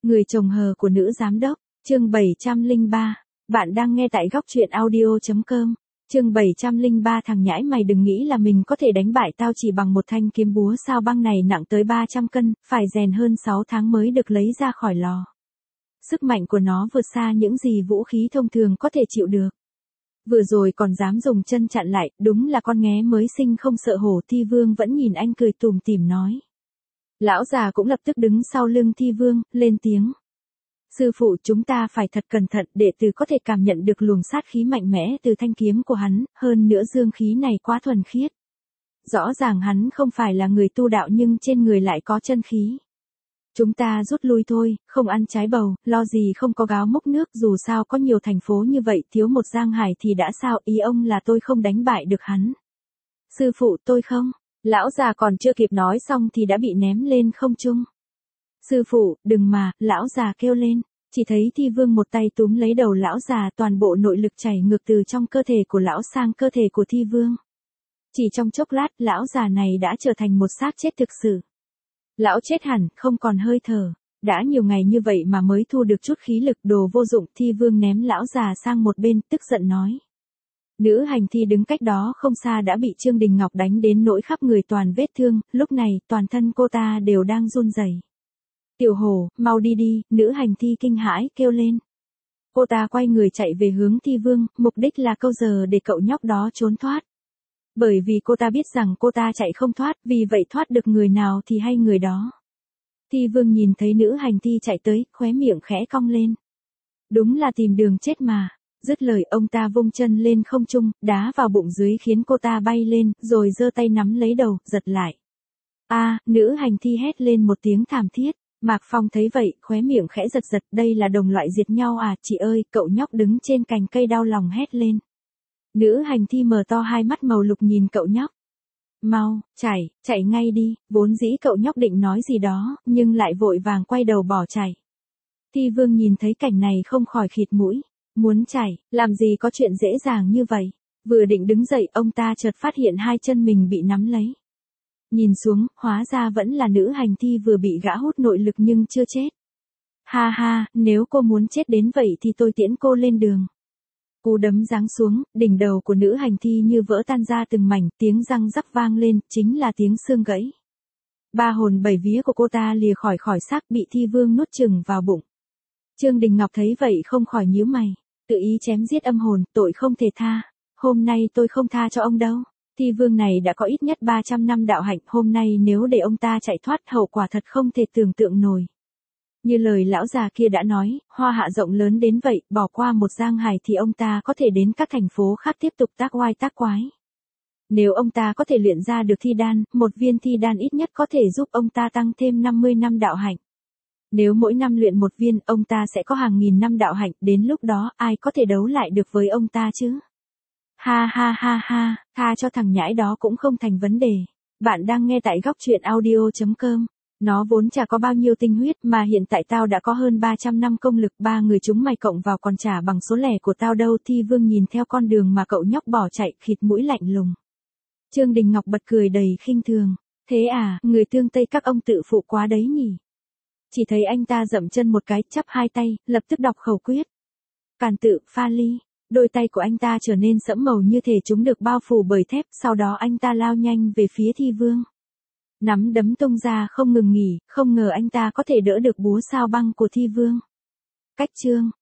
Người chồng hờ của nữ giám đốc, chương 703. Bạn đang nghe tại góc truyện audio.com. Chương 703. Thằng nhãi mày đừng nghĩ là mình có thể đánh bại tao chỉ bằng một thanh kiếm búa sao băng này nặng tới 300 cân, phải rèn hơn 6 tháng mới được lấy ra khỏi lò. Sức mạnh của nó vượt xa những gì vũ khí thông thường có thể chịu được. Vừa rồi còn dám dùng chân chặn lại, đúng là con nghé mới sinh không sợ hổ. Thi Vương vẫn nhìn anh cười tủm tỉm nói. Lão già cũng lập tức đứng sau lưng Thi Vương, lên tiếng. Sư phụ, chúng ta phải thật cẩn thận, đệ tử có thể cảm nhận được luồng sát khí mạnh mẽ từ thanh kiếm của hắn, hơn nữa dương khí này quá thuần khiết. Rõ ràng hắn không phải là người tu đạo nhưng trên người lại có chân khí. Chúng ta rút lui thôi, không ăn trái bầu, lo gì không có gáo múc nước, dù sao có nhiều thành phố như vậy, thiếu một Giang Hải thì đã sao, ý ông là tôi không đánh bại được hắn. Sư phụ, tôi không. Lão già còn chưa kịp nói xong thì đã bị ném lên không trung. Sư phụ, đừng mà, lão già kêu lên. Chỉ thấy Thi Vương một tay túm lấy đầu lão già, toàn bộ nội lực chảy ngược từ trong cơ thể của lão sang cơ thể của Thi Vương. Chỉ trong chốc lát, lão già này đã trở thành một xác chết thực sự. Lão chết hẳn, không còn hơi thở. Đã nhiều ngày như vậy mà mới thu được chút khí lực, đồ vô dụng. Thi Vương ném lão già sang một bên, tức giận nói. Nữ hành thi đứng cách đó không xa đã bị Trương Đình Ngọc đánh đến nỗi khắp người toàn vết thương, lúc này toàn thân cô ta đều đang run rẩy. Tiểu Hổ, mau đi đi, nữ hành thi kinh hãi kêu lên. Cô ta quay người chạy về hướng Thi Vương, mục đích là câu giờ để cậu nhóc đó trốn thoát. Bởi vì cô ta biết rằng cô ta chạy không thoát, vì vậy thoát được người nào thì hay người đó. Thi Vương nhìn thấy nữ hành thi chạy tới, khóe miệng khẽ cong lên. Đúng là tìm đường chết mà. Dứt lời ông ta vung chân lên không trung, đá vào bụng dưới khiến cô ta bay lên, rồi giơ tay nắm lấy đầu, giật lại. Nữ hành thi hét lên một tiếng thảm thiết. Mạc Phong thấy vậy, khóe miệng khẽ giật giật, đây là đồng loại diệt nhau à, chị ơi, cậu nhóc đứng trên cành cây đau lòng hét lên. Nữ hành thi mở to hai mắt màu lục nhìn cậu nhóc. Mau, chạy ngay đi, vốn dĩ cậu nhóc định nói gì đó, nhưng lại vội vàng quay đầu bỏ chạy. Thi Vương nhìn thấy cảnh này không khỏi khịt mũi. Muốn chạy, làm gì có chuyện dễ dàng như vậy. Vừa định đứng dậy, ông ta chợt phát hiện hai chân mình bị nắm lấy. Nhìn xuống, hóa ra vẫn là nữ hành thi vừa bị gã hút nội lực nhưng chưa chết. Ha ha, nếu cô muốn chết đến vậy thì tôi tiễn cô lên đường. Cú đấm giáng xuống, đỉnh đầu của nữ hành thi như vỡ tan ra từng mảnh, tiếng răng rắc vang lên, chính là tiếng xương gãy. Ba hồn bảy vía của cô ta lìa khỏi xác bị Thi Vương nuốt chửng vào bụng. Trương Đình Ngọc thấy vậy không khỏi nhíu mày. Tự ý chém giết âm hồn, tội không thể tha. Hôm nay tôi không tha cho ông đâu. Thi Vương này đã có ít nhất 300 năm đạo hạnh, hôm nay nếu để ông ta chạy thoát hậu quả thật không thể tưởng tượng nổi. Như lời lão già kia đã nói, Hoa Hạ rộng lớn đến vậy, bỏ qua một Giang Hải thì ông ta có thể đến các thành phố khác tiếp tục tác oai tác quái. Nếu ông ta có thể luyện ra được thi đan, một viên thi đan ít nhất có thể giúp ông ta tăng thêm 50 năm đạo hạnh. Nếu mỗi năm luyện một viên, ông ta sẽ có hàng nghìn năm đạo hạnh, đến lúc đó ai có thể đấu lại được với ông ta chứ? Ha ha ha ha, tha cho thằng nhãi đó cũng không thành vấn đề. Bạn đang nghe tại góc truyện audio.com. Nó vốn chả có bao nhiêu tinh huyết mà hiện tại tao đã có hơn 300 năm công lực, ba người chúng mày cộng vào còn trả bằng số lẻ của tao đâu. Thi Vương nhìn theo con đường mà cậu nhóc bỏ chạy, khịt mũi lạnh lùng. Trương Đình Ngọc bật cười đầy khinh thường. Thế à, người tương Tây các ông tự phụ quá đấy nhỉ? Chỉ thấy anh ta dậm chân một cái, chắp hai tay, lập tức đọc khẩu quyết. Càn tự, pha ly. Đôi tay của anh ta trở nên sẫm màu như thể chúng được bao phủ bởi thép, sau đó anh ta lao nhanh về phía Thi Vương. Nắm đấm tung ra không ngừng nghỉ, không ngờ anh ta có thể đỡ được búa sao băng của Thi Vương. Cách chương.